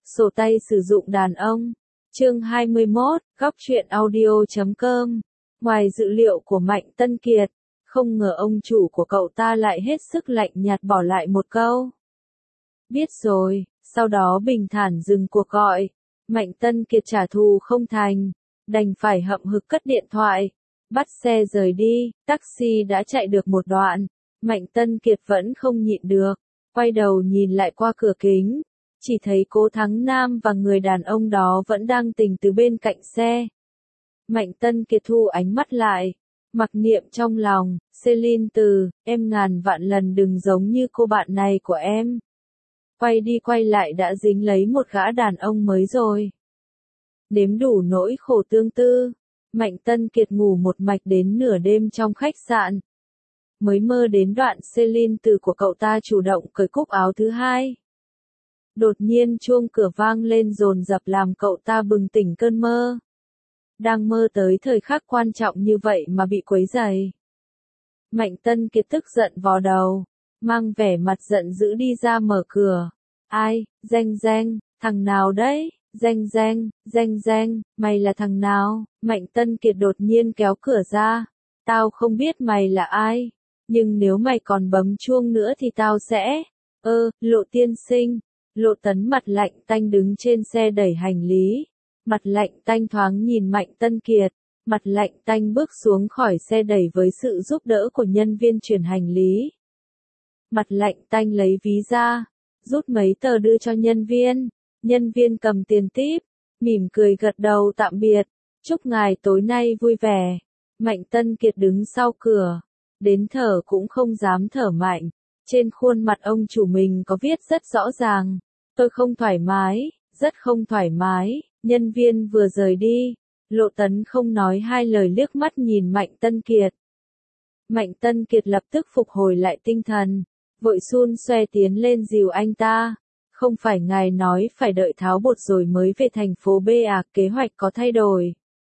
Sổ tay sử dụng đàn ông. Chương 21, góc truyện audio.com. Ngoài dự liệu của Mạnh Tân Kiệt, không ngờ ông chủ của cậu ta lại hết sức lạnh nhạt bỏ lại một câu. Biết rồi, sau đó bình thản dừng cuộc gọi. Mạnh Tân Kiệt trả thù không thành, đành phải hậm hực cất điện thoại, bắt xe rời đi. Taxi đã chạy được một đoạn, Mạnh Tân Kiệt vẫn không nhịn được, quay đầu nhìn lại qua cửa kính, chỉ thấy Cố Thắng Nam và người đàn ông đó vẫn đang tình từ bên cạnh xe. Mạnh Tân Kiệt thu ánh mắt lại, mặc niệm trong lòng, Celine từ, em ngàn vạn lần đừng giống như cô bạn này của em. Quay đi quay lại đã dính lấy một gã đàn ông mới rồi. Nếm đủ nỗi khổ tương tư, Mạnh Tân Kiệt ngủ một mạch đến nửa đêm trong khách sạn. Mới mơ đến đoạn Celine từ của cậu ta chủ động cởi cúc áo thứ hai. Đột nhiên chuông cửa vang lên dồn dập làm cậu ta bừng tỉnh cơn mơ. Đang mơ tới thời khắc quan trọng như vậy mà bị quấy rầy. Mạnh Tân Kiệt tức giận vò đầu, mang vẻ mặt giận dữ đi ra mở cửa. Ai, Danh, thằng nào đấy? Danh, mày là thằng nào? Mạnh Tân Kiệt đột nhiên kéo cửa ra. Tao không biết mày là ai, nhưng nếu mày còn bấm chuông nữa thì tao sẽ... Lộ tiên sinh. Lộ Tấn mặt lạnh tanh đứng trên xe đẩy hành lý. Mặt lạnh tanh thoáng nhìn Mạnh Tân Kiệt. Mặt lạnh tanh bước xuống khỏi xe đẩy với sự giúp đỡ của nhân viên chuyển hành lý. Mặt lạnh tanh lấy ví ra, rút mấy tờ đưa cho nhân viên. Nhân viên cầm tiền típ, mỉm cười gật đầu tạm biệt. Chúc ngài tối nay vui vẻ. Mạnh Tân Kiệt đứng sau cửa, đến thở cũng không dám thở mạnh. Trên khuôn mặt ông chủ mình có viết rất rõ ràng. Tôi không thoải mái, rất không thoải mái. Nhân viên vừa rời đi, Lộ Tấn không nói hai lời liếc mắt nhìn Mạnh Tân Kiệt. Mạnh Tân Kiệt lập tức phục hồi lại tinh thần, vội xun xoe tiến lên dìu anh ta. Không phải ngài nói phải đợi tháo bột rồi mới về thành phố B à, kế hoạch có thay đổi.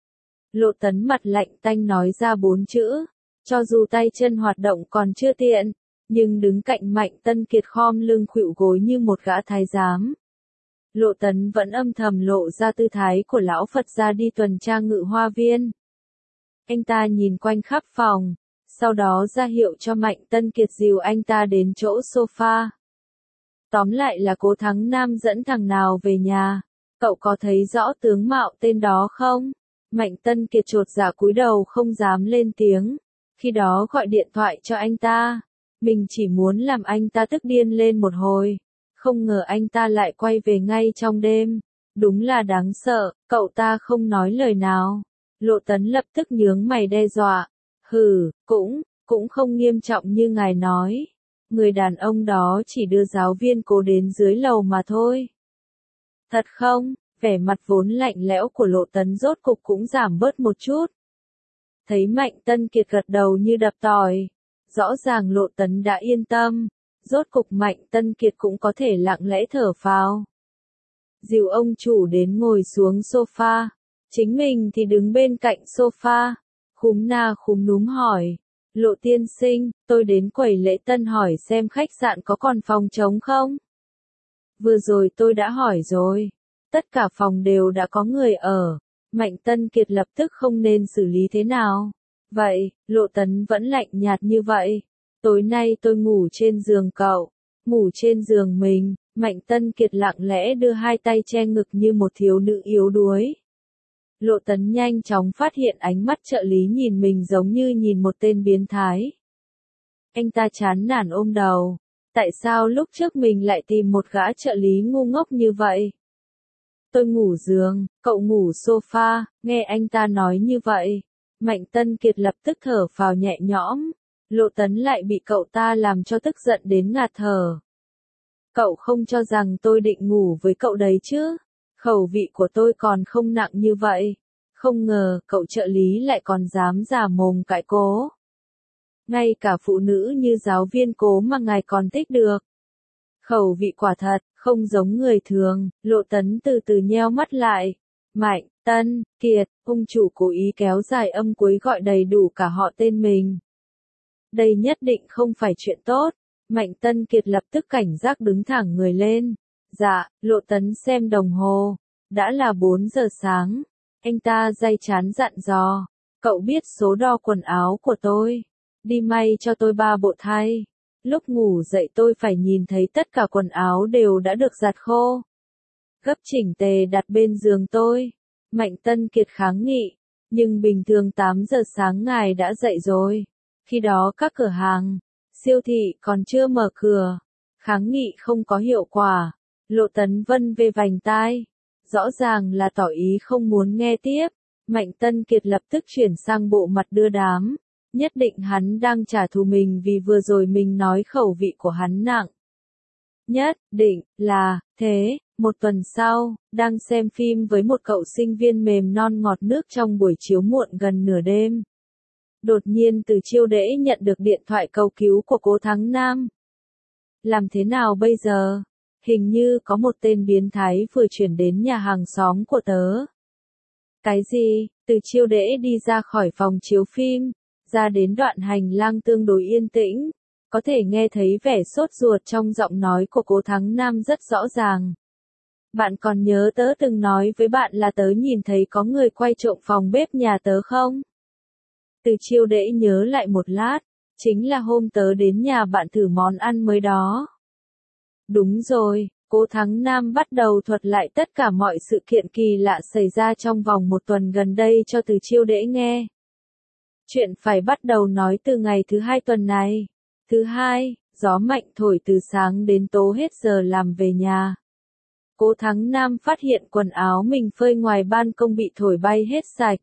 Lộ Tấn mặt lạnh tanh nói ra 4 chữ, cho dù tay chân hoạt động còn chưa tiện, nhưng đứng cạnh Mạnh Tân Kiệt khom lưng khuỵu gối như một gã thái giám. Lộ Tấn vẫn âm thầm lộ ra tư thái của lão Phật ra đi tuần tra Ngự Hoa Viên. Anh ta nhìn quanh khắp phòng, sau đó ra hiệu cho Mạnh Tân Kiệt dìu anh ta đến chỗ sofa. Tóm lại là Cố Thắng Nam dẫn thằng nào về nhà, cậu có thấy rõ tướng mạo tên đó không? Mạnh Tân Kiệt chột dạ cúi đầu không dám lên tiếng, khi đó gọi điện thoại cho anh ta. Mình chỉ muốn làm anh ta tức điên lên một hồi. Không ngờ anh ta lại quay về ngay trong đêm. Đúng là đáng sợ, cậu ta không nói lời nào. Lộ Tấn lập tức nhướng mày đe dọa. Hừ, cũng không nghiêm trọng như ngài nói. Người đàn ông đó chỉ đưa giáo viên Cố đến dưới lầu mà thôi. Thật không? Vẻ mặt vốn lạnh lẽo của Lộ Tấn rốt cục cũng giảm bớt một chút. Thấy Mạnh Tân Kiệt gật đầu như đập tỏi. Rõ ràng Lộ Tấn đã yên tâm. Rốt cục Mạnh Tân Kiệt cũng có thể lặng lẽ thở phào. Dìu ông chủ đến ngồi xuống sofa. Chính mình thì đứng bên cạnh sofa. Khúm na khúm núm hỏi. Lộ tiên sinh, tôi đến quầy lễ tân hỏi xem khách sạn có còn phòng trống không? Vừa rồi tôi đã hỏi rồi. Tất cả phòng đều đã có người ở. Mạnh Tân Kiệt lập tức không nên xử lý thế nào. Vậy, Lộ Tấn vẫn lạnh nhạt như vậy. Tối nay tôi ngủ trên giường cậu. Ngủ trên giường mình. Mạnh Tân Kiệt lặng lẽ đưa hai tay che ngực như một thiếu nữ yếu đuối. Lộ Tấn nhanh chóng phát hiện ánh mắt trợ lý nhìn mình giống như nhìn một tên biến thái. Anh ta chán nản ôm đầu. Tại sao lúc trước mình lại tìm một gã trợ lý ngu ngốc như vậy? Tôi ngủ giường, cậu ngủ sofa. Nghe anh ta nói như vậy, Mạnh Tân Kiệt lập tức thở phào nhẹ nhõm. Lộ Tấn lại bị cậu ta làm cho tức giận đến ngạt thở. Cậu không cho rằng tôi định ngủ với cậu đấy chứ? Khẩu vị của tôi còn không nặng như vậy. Không ngờ cậu trợ lý lại còn dám giả mồm cãi Cố. Ngay cả phụ nữ như giáo viên Cố mà ngài còn thích được. Khẩu vị quả thật, không giống người thường. Lộ Tấn từ từ nheo mắt lại. Mạnh Tân Kiệt, ông chủ cố ý kéo dài âm cuối gọi đầy đủ cả họ tên mình. Đây nhất định không phải chuyện tốt. Mạnh Tân Kiệt lập tức cảnh giác đứng thẳng người lên. Dạ, Lộ Tấn xem đồng hồ. Đã là 4 giờ sáng. Anh ta day chán dặn dò. Cậu biết số đo quần áo của tôi. Đi may cho tôi 3 bộ thay. Lúc ngủ dậy tôi phải nhìn thấy tất cả quần áo đều đã được giặt khô. Gấp chỉnh tề đặt bên giường tôi. Mạnh Tân Kiệt kháng nghị. Nhưng bình thường 8 giờ sáng ngài đã dậy rồi. Khi đó các cửa hàng, siêu thị còn chưa mở cửa. Kháng nghị không có hiệu quả. Lộ Tấn Vân về vành tai. Rõ ràng là tỏ ý không muốn nghe tiếp. Mạnh Tân Kiệt lập tức chuyển sang bộ mặt đưa đám. Nhất định hắn đang trả thù mình vì vừa rồi mình nói khẩu vị của hắn nặng. Nhất định là thế. Một tuần sau, đang xem phim với một cậu sinh viên mềm non ngọt nước trong buổi chiếu muộn gần nửa đêm. Đột nhiên Từ Chiêu Đễ nhận được điện thoại cầu cứu của Cố Thắng Nam. Làm thế nào bây giờ? Hình như có một tên biến thái vừa chuyển đến nhà hàng xóm của tớ. Cái gì? Từ Chiêu Đễ đi ra khỏi phòng chiếu phim, ra đến đoạn hành lang tương đối yên tĩnh. Có thể nghe thấy vẻ sốt ruột trong giọng nói của Cố Thắng Nam rất rõ ràng. Bạn còn nhớ tớ từng nói với bạn là tớ nhìn thấy có người quay trộm phòng bếp nhà tớ không? Từ Chiêu Đễ nhớ lại một lát, chính là hôm tớ đến nhà bạn thử món ăn mới đó. Đúng rồi, Cố Thắng Nam bắt đầu thuật lại tất cả mọi sự kiện kỳ lạ xảy ra trong vòng một tuần gần đây cho Từ Chiêu Đễ nghe. Chuyện phải bắt đầu nói từ ngày thứ 2 tuần này. Thứ hai, gió mạnh thổi từ sáng đến tối hết giờ làm về nhà. Cố Thắng Nam phát hiện quần áo mình phơi ngoài ban công bị thổi bay hết sạch.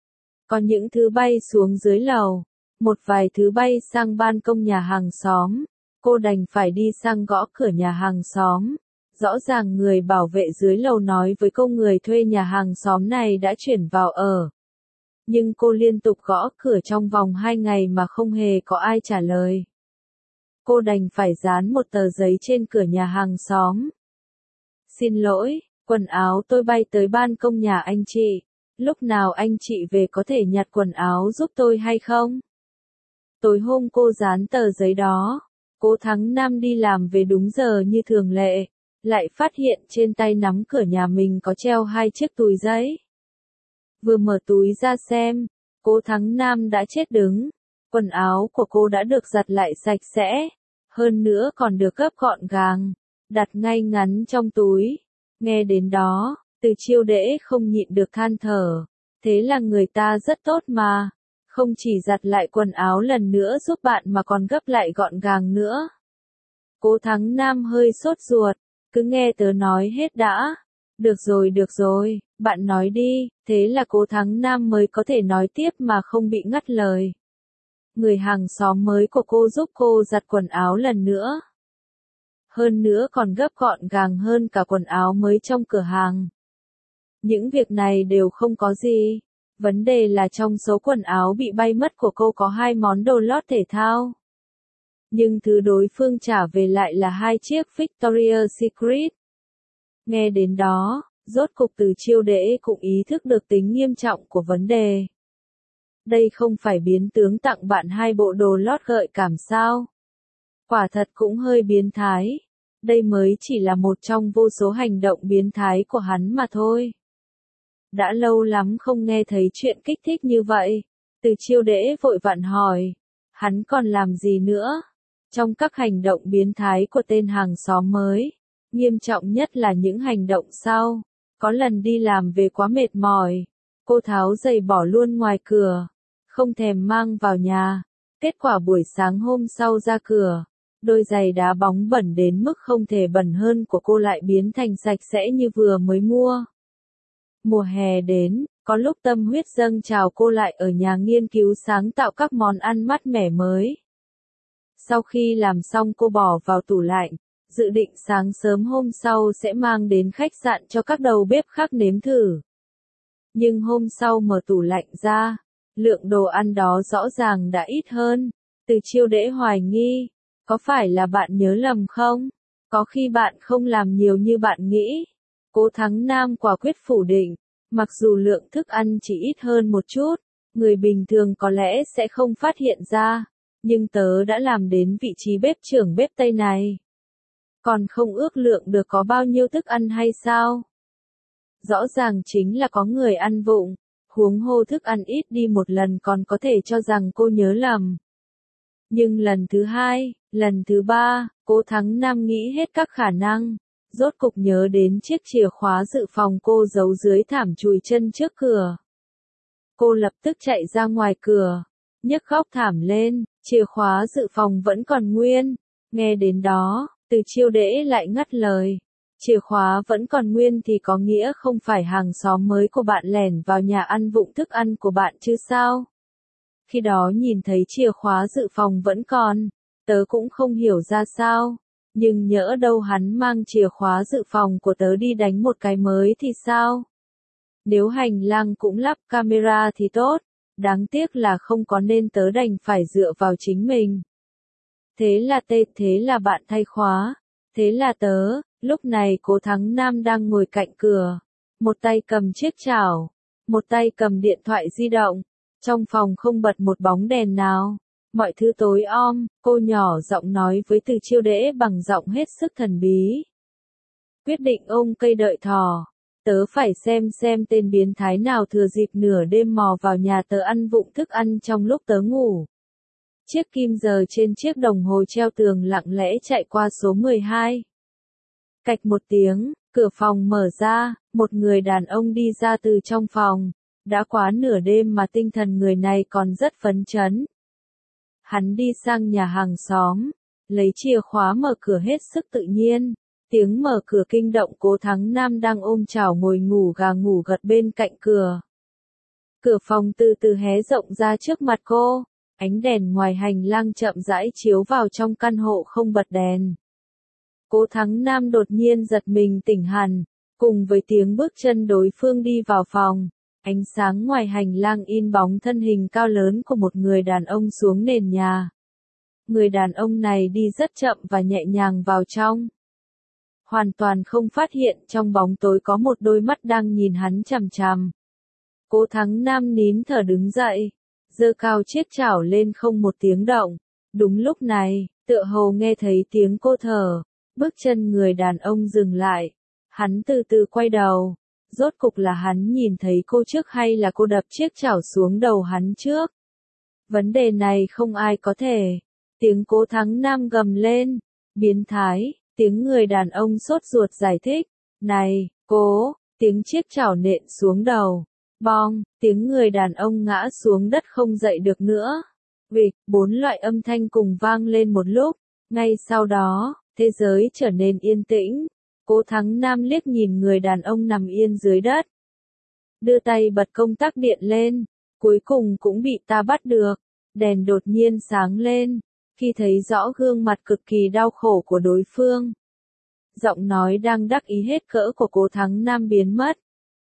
Có những thứ bay xuống dưới lầu, một vài thứ bay sang ban công nhà hàng xóm. Cô đành phải đi sang gõ cửa nhà hàng xóm. Rõ ràng người bảo vệ dưới lầu nói với cô người thuê nhà hàng xóm này đã chuyển vào ở. Nhưng cô liên tục gõ cửa trong vòng 2 ngày mà không hề có ai trả lời. Cô đành phải dán một tờ giấy trên cửa nhà hàng xóm. Xin lỗi, quần áo tôi bay tới ban công nhà anh chị. Lúc nào anh chị về có thể nhặt quần áo giúp tôi hay không? Tối hôm cô dán tờ giấy đó. Cố Thắng Nam đi làm về đúng giờ như thường lệ. Lại phát hiện trên tay nắm cửa nhà mình có treo 2 chiếc túi giấy. Vừa mở túi ra xem, Cố Thắng Nam đã chết đứng. Quần áo của cô đã được giặt lại sạch sẽ. Hơn nữa còn được gấp gọn gàng, đặt ngay ngắn trong túi. Nghe đến đó, Từ Chiêu Đễ không nhịn được than thở. Thế là người ta rất tốt mà. Không chỉ giặt lại quần áo lần nữa giúp bạn mà còn gấp lại gọn gàng nữa. Cố Thắng Nam hơi sốt ruột. Cứ nghe tớ nói hết đã. Được rồi, bạn nói đi. Thế là Cố Thắng Nam mới có thể nói tiếp mà không bị ngắt lời. Người hàng xóm mới của cô giúp cô giặt quần áo lần nữa. Hơn nữa còn gấp gọn gàng hơn cả quần áo mới trong cửa hàng. Những việc này đều không có gì. Vấn đề là trong số quần áo bị bay mất của cô có 2 món đồ lót thể thao. Nhưng thứ đối phương trả về lại là 2 chiếc Victoria's Secret. Nghe đến đó, rốt cục Từ Chiêu Đễ cũng ý thức được tính nghiêm trọng của vấn đề. Đây không phải biến tướng tặng bạn 2 bộ đồ lót gợi cảm sao? Quả thật cũng hơi biến thái. Đây mới chỉ là một trong vô số hành động biến thái của hắn mà thôi. Đã lâu lắm không nghe thấy chuyện kích thích như vậy. Từ Chiêu Đễ vội vặn hỏi. Hắn còn làm gì nữa? Trong các hành động biến thái của tên hàng xóm mới, nghiêm trọng nhất là những hành động sau. Có lần đi làm về quá mệt mỏi, cô tháo giày bỏ luôn ngoài cửa, không thèm mang vào nhà. Kết quả buổi sáng hôm sau ra cửa, đôi giày đá bóng bẩn đến mức không thể bẩn hơn của cô lại biến thành sạch sẽ như vừa mới mua. Mùa hè đến, có lúc tâm huyết dâng trào cô lại ở nhà nghiên cứu sáng tạo các món ăn mát mẻ mới. Sau khi làm xong cô bỏ vào tủ lạnh, dự định sáng sớm hôm sau sẽ mang đến khách sạn cho các đầu bếp khác nếm thử. Nhưng hôm sau mở tủ lạnh ra, lượng đồ ăn đó rõ ràng đã ít hơn. Từ Chiêu Đễ hoài nghi, có phải là bạn nhớ lầm không? Có khi bạn không làm nhiều như bạn nghĩ. Cố Thắng Nam quả quyết phủ định, mặc dù lượng thức ăn chỉ ít hơn một chút, người bình thường có lẽ sẽ không phát hiện ra, nhưng tớ đã làm đến vị trí bếp trưởng bếp Tây này. Còn không ước lượng được có bao nhiêu thức ăn hay sao? Rõ ràng chính là có người ăn vụng, huống hồ thức ăn ít đi một lần còn có thể cho rằng cô nhớ lầm. Nhưng lần thứ hai, lần thứ ba, Cố Thắng Nam nghĩ hết các khả năng, rốt cục nhớ đến chiếc chìa khóa dự phòng cô giấu dưới thảm chùi chân trước cửa. Cô lập tức chạy ra ngoài cửa, nhấc góc thảm lên, chìa khóa dự phòng vẫn còn nguyên. Nghe đến đó, Từ Chiêu Đễ lại ngắt lời. Chìa khóa vẫn còn nguyên thì có nghĩa không phải hàng xóm mới của bạn lẻn vào nhà ăn vụng thức ăn của bạn chứ sao? Khi đó nhìn thấy chìa khóa dự phòng vẫn còn, tớ cũng không hiểu ra sao. Nhưng nhỡ đâu hắn mang chìa khóa dự phòng của tớ đi đánh một cái mới thì sao? Nếu hành lang cũng lắp camera thì tốt, đáng tiếc là không có nên tớ đành phải dựa vào chính mình. Thế là bạn thay khóa, thế là tớ. Lúc này Cố Thắng Nam đang ngồi cạnh cửa, một tay cầm chiếc chảo, một tay cầm điện thoại di động. Trong phòng không bật một bóng đèn nào, mọi thứ tối om, cô nhỏ giọng nói với Từ Chiêu Đễ bằng giọng hết sức thần bí. Quyết định ôm cây đợi thỏ, tớ phải xem tên biến thái nào thừa dịp nửa đêm mò vào nhà tớ ăn vụng thức ăn trong lúc tớ ngủ. Chiếc kim giờ trên chiếc đồng hồ treo tường lặng lẽ chạy qua số 12. Cạch một tiếng, cửa phòng mở ra, một người đàn ông đi ra từ trong phòng. Đã quá nửa đêm mà tinh thần người này còn rất phấn chấn. Hắn đi sang nhà hàng xóm, lấy chìa khóa mở cửa hết sức tự nhiên. Tiếng mở cửa kinh động Cố Thắng Nam đang ôm chảo ngồi ngủ gà ngủ gật bên cạnh cửa. Cửa phòng từ từ hé rộng ra trước mặt cô, ánh đèn ngoài hành lang chậm rãi chiếu vào trong căn hộ không bật đèn. Cố Thắng Nam đột nhiên giật mình tỉnh hẳn, cùng với tiếng bước chân đối phương đi vào phòng. Ánh sáng ngoài hành lang in bóng thân hình cao lớn của một người đàn ông xuống nền nhà. Người đàn ông này đi rất chậm và nhẹ nhàng vào trong. Hoàn toàn không phát hiện trong bóng tối có một đôi mắt đang nhìn hắn chằm chằm. Cố Thắng Nam nín thở đứng dậy, giơ cao chiếc chảo lên không một tiếng động. Đúng lúc này, tựa hồ nghe thấy tiếng cô thở, bước chân người đàn ông dừng lại. Hắn từ từ quay đầu. Rốt cục là hắn nhìn thấy cô trước hay là cô đập chiếc chảo xuống đầu hắn trước? Vấn đề này không ai có thể. Tiếng Cố Thắng Nam gầm lên. Biến thái, tiếng người đàn ông sốt ruột giải thích. Này, cố, tiếng chiếc chảo nện xuống đầu. Bong, tiếng người đàn ông ngã xuống đất không dậy được nữa. Vịch, 4 loại âm thanh cùng vang lên một lúc. Ngay sau đó, thế giới trở nên yên tĩnh. Cố Thắng Nam liếc nhìn người đàn ông nằm yên dưới đất. Đưa tay bật công tắc điện lên. Cuối cùng cũng bị ta bắt được. Đèn đột nhiên sáng lên. Khi thấy rõ gương mặt cực kỳ đau khổ của đối phương. Giọng nói đang đắc ý hết cỡ của Cố Thắng Nam biến mất.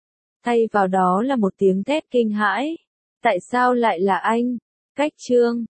Thay vào đó là một tiếng thét kinh hãi. Tại sao lại là anh? Cách chương